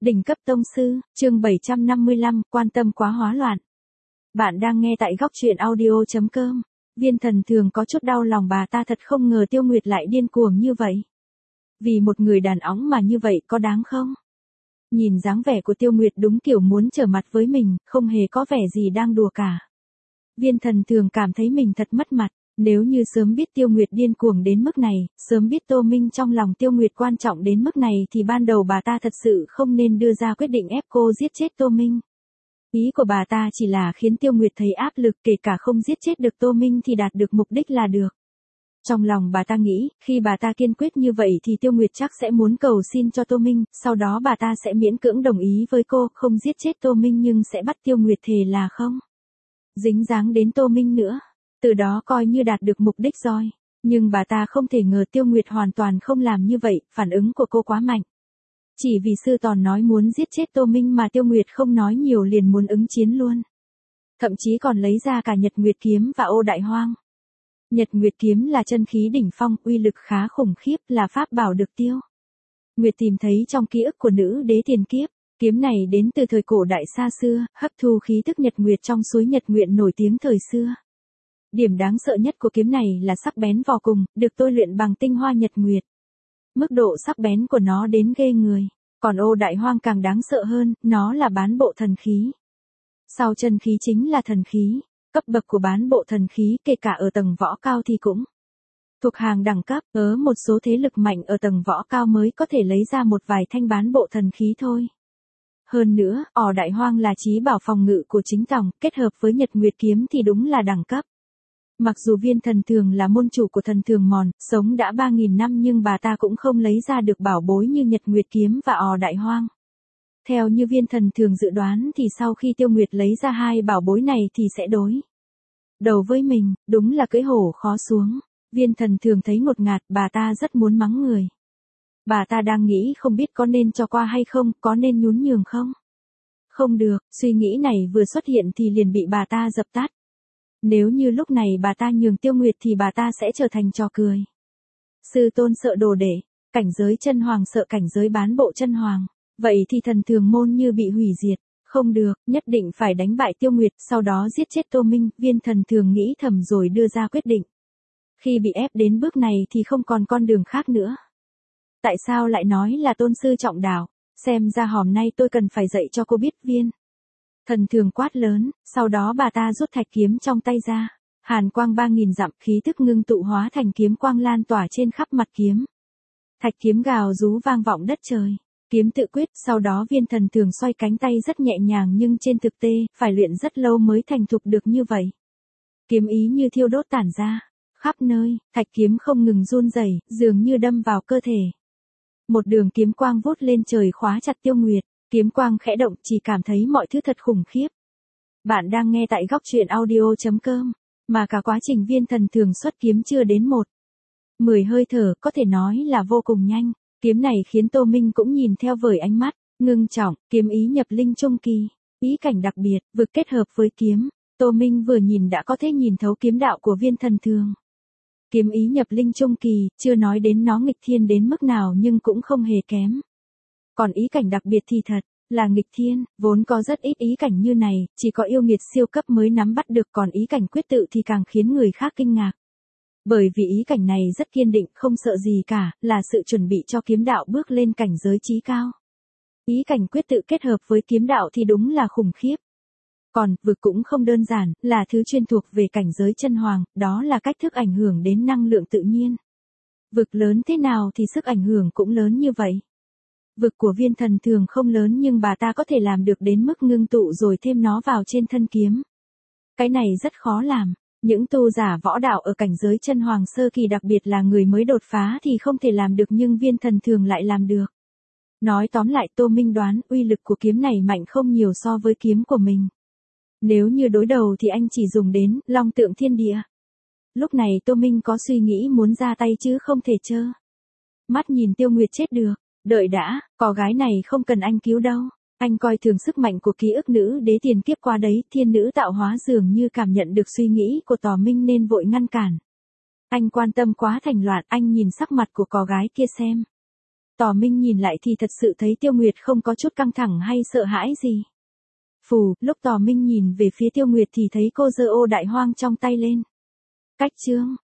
Đỉnh cấp tông sư, chương 755, quan tâm quá hóa loạn. Bạn đang nghe tại góc truyện audio.com. Viên Thần Thường có chút đau lòng bà ta, thật không ngờ Tiêu Nguyệt lại điên cuồng như vậy. Vì một người đàn ông mà như vậy có đáng không? Nhìn dáng vẻ của Tiêu Nguyệt đúng kiểu muốn trở mặt với mình, không hề có vẻ gì đang đùa cả. Viên Thần Thường cảm thấy mình thật mất mặt. Nếu như sớm biết Tiêu Nguyệt điên cuồng đến mức này, sớm biết Tô Minh trong lòng Tiêu Nguyệt quan trọng đến mức này thì ban đầu bà ta thật sự không nên đưa ra quyết định ép cô giết chết Tô Minh. Ý của bà ta chỉ là khiến Tiêu Nguyệt thấy áp lực, kể cả không giết chết được Tô Minh thì đạt được mục đích là được. Trong lòng bà ta nghĩ, khi bà ta kiên quyết như vậy thì Tiêu Nguyệt chắc sẽ muốn cầu xin cho Tô Minh, sau đó bà ta sẽ miễn cưỡng đồng ý với cô, không giết chết Tô Minh nhưng sẽ bắt Tiêu Nguyệt thề là không dính dáng đến Tô Minh nữa. Từ đó coi như đạt được mục đích rồi. Nhưng bà ta không thể ngờ Tiêu Nguyệt hoàn toàn không làm như vậy, phản ứng của cô quá mạnh. Chỉ vì Sư Tòn nói muốn giết chết Tô Minh mà Tiêu Nguyệt không nói nhiều liền muốn ứng chiến luôn. Thậm chí còn lấy ra cả Nhật Nguyệt Kiếm và Ô Đại Hoang. Nhật Nguyệt Kiếm là chân khí đỉnh phong, uy lực khá khủng khiếp, là pháp bảo được Tiêu Nguyệt tìm thấy trong ký ức của nữ đế tiền kiếp. Kiếm này đến từ thời cổ đại xa xưa, hấp thu khí tức Nhật Nguyệt trong suối Nhật Nguyện nổi tiếng thời xưa. Điểm đáng sợ nhất của kiếm này là sắc bén vô cùng, được tôi luyện bằng tinh hoa Nhật Nguyệt. Mức độ sắc bén của nó đến ghê người. Còn Ô Đại Hoang càng đáng sợ hơn, nó là bán bộ thần khí. Sau chân khí chính là thần khí. Cấp bậc của bán bộ thần khí kể cả ở tầng võ cao thì cũng thuộc hàng đẳng cấp. Một số thế lực mạnh ở tầng võ cao mới có thể lấy ra một vài thanh bán bộ thần khí thôi. Hơn nữa, Ỏ Đại Hoang là chí bảo phòng ngự của chính tòng, kết hợp với Nhật Nguyệt Kiếm thì đúng là đẳng cấp. Mặc dù Viên Thần Thường là môn chủ của Thần Thường Mòn, sống đã 3.000 năm nhưng bà ta cũng không lấy ra được bảo bối như Nhật Nguyệt Kiếm và Ỏ Đại Hoang. Theo như Viên Thần Thường dự đoán thì sau khi Tiêu Nguyệt lấy ra hai bảo bối này thì sẽ đối đầu với mình, đúng là cưỡi hổ khó xuống. Viên Thần Thường thấy ngột ngạt, bà ta rất muốn mắng người. Bà ta đang nghĩ không biết có nên cho qua hay không, có nên nhún nhường không? Không được, suy nghĩ này vừa xuất hiện thì liền bị bà ta dập tắt. Nếu như lúc này bà ta nhường Tiêu Nguyệt thì bà ta sẽ trở thành trò cười. Sư tôn sợ đồ đệ, cảnh giới chân hoàng sợ cảnh giới bán bộ chân hoàng. Vậy thì Thần Thường môn như bị hủy diệt. Không được, nhất định phải đánh bại Tiêu Nguyệt, sau đó giết chết Tô Minh. Viên Thần Thường nghĩ thầm rồi đưa ra quyết định. Khi bị ép đến bước này thì không còn con đường khác nữa. Tại sao lại nói là tôn sư trọng đạo? Xem ra hôm nay tôi cần phải dạy cho cô biết. Viên Thần Thường quát lớn, sau đó bà ta rút thạch kiếm trong tay ra. Hàn quang 3.000 dặm, khí tức ngưng tụ hóa thành kiếm quang lan tỏa trên khắp mặt kiếm. Thạch kiếm gào rú vang vọng đất trời. Kiếm tự quyết, sau đó Viên Thần Thường xoay cánh tay rất nhẹ nhàng nhưng trên thực tế, phải luyện rất lâu mới thành thục được như vậy. Kiếm ý như thiêu đốt tản ra khắp nơi, thạch kiếm không ngừng run rẩy, dường như đâm vào cơ thể. Một đường kiếm quang vút lên trời khóa chặt Tiêu Nguyệt. Kiếm quang khẽ động, chỉ cảm thấy mọi thứ thật khủng khiếp. Bạn đang nghe tại góc truyện audio.com, mà cả quá trình Viên Thần Thường xuất kiếm chưa đến 10 hơi thở, có thể nói là vô cùng nhanh. Kiếm này khiến Tô Minh cũng nhìn theo với ánh mắt ngưng trọng, kiếm ý nhập linh trung kỳ, ý cảnh đặc biệt, vực kết hợp với kiếm. Tô Minh vừa nhìn đã có thể nhìn thấu kiếm đạo của Viên Thần Thường. Kiếm ý nhập linh trung kỳ, chưa nói đến nó nghịch thiên đến mức nào nhưng cũng không hề kém. Còn ý cảnh đặc biệt thì thật là nghịch thiên, vốn có rất ít ý cảnh như này, chỉ có yêu nghiệt siêu cấp mới nắm bắt được, còn ý cảnh quyết tự thì càng khiến người khác kinh ngạc. Bởi vì ý cảnh này rất kiên định, không sợ gì cả, là sự chuẩn bị cho kiếm đạo bước lên cảnh giới chí cao. Ý cảnh quyết tự kết hợp với kiếm đạo thì đúng là khủng khiếp. Còn, vực cũng không đơn giản, là thứ chuyên thuộc về cảnh giới chân hoàng, đó là cách thức ảnh hưởng đến năng lượng tự nhiên. Vực lớn thế nào thì sức ảnh hưởng cũng lớn như vậy. Vực của Viên Thần Thường không lớn nhưng bà ta có thể làm được đến mức ngưng tụ rồi thêm nó vào trên thân kiếm. Cái này rất khó làm. Những tu giả võ đạo ở cảnh giới chân hoàng sơ kỳ, đặc biệt là người mới đột phá thì không thể làm được, nhưng Viên Thần Thường lại làm được. Nói tóm lại, Tô Minh đoán uy lực của kiếm này mạnh không nhiều so với kiếm của mình. Nếu như đối đầu thì anh chỉ dùng đến Long Tượng Thiên Địa. Lúc này Tô Minh có suy nghĩ muốn ra tay chứ không thể trơ mắt nhìn Tiêu Nguyệt chết được. Đợi đã, có gái này không cần anh cứu đâu. Anh coi thường sức mạnh của ký ức nữ đế tiền kiếp qua đấy. Thiên nữ tạo hóa dường như cảm nhận được suy nghĩ của Tò Minh nên vội ngăn cản. Anh quan tâm quá thành loạn, anh nhìn sắc mặt của có gái kia xem. Tò Minh nhìn lại thì thật sự thấy Tiêu Nguyệt không có chút căng thẳng hay sợ hãi gì. Phù, lúc Tò Minh nhìn về phía Tiêu Nguyệt thì thấy cô giơ ô đại hoang trong tay lên. Cách chương.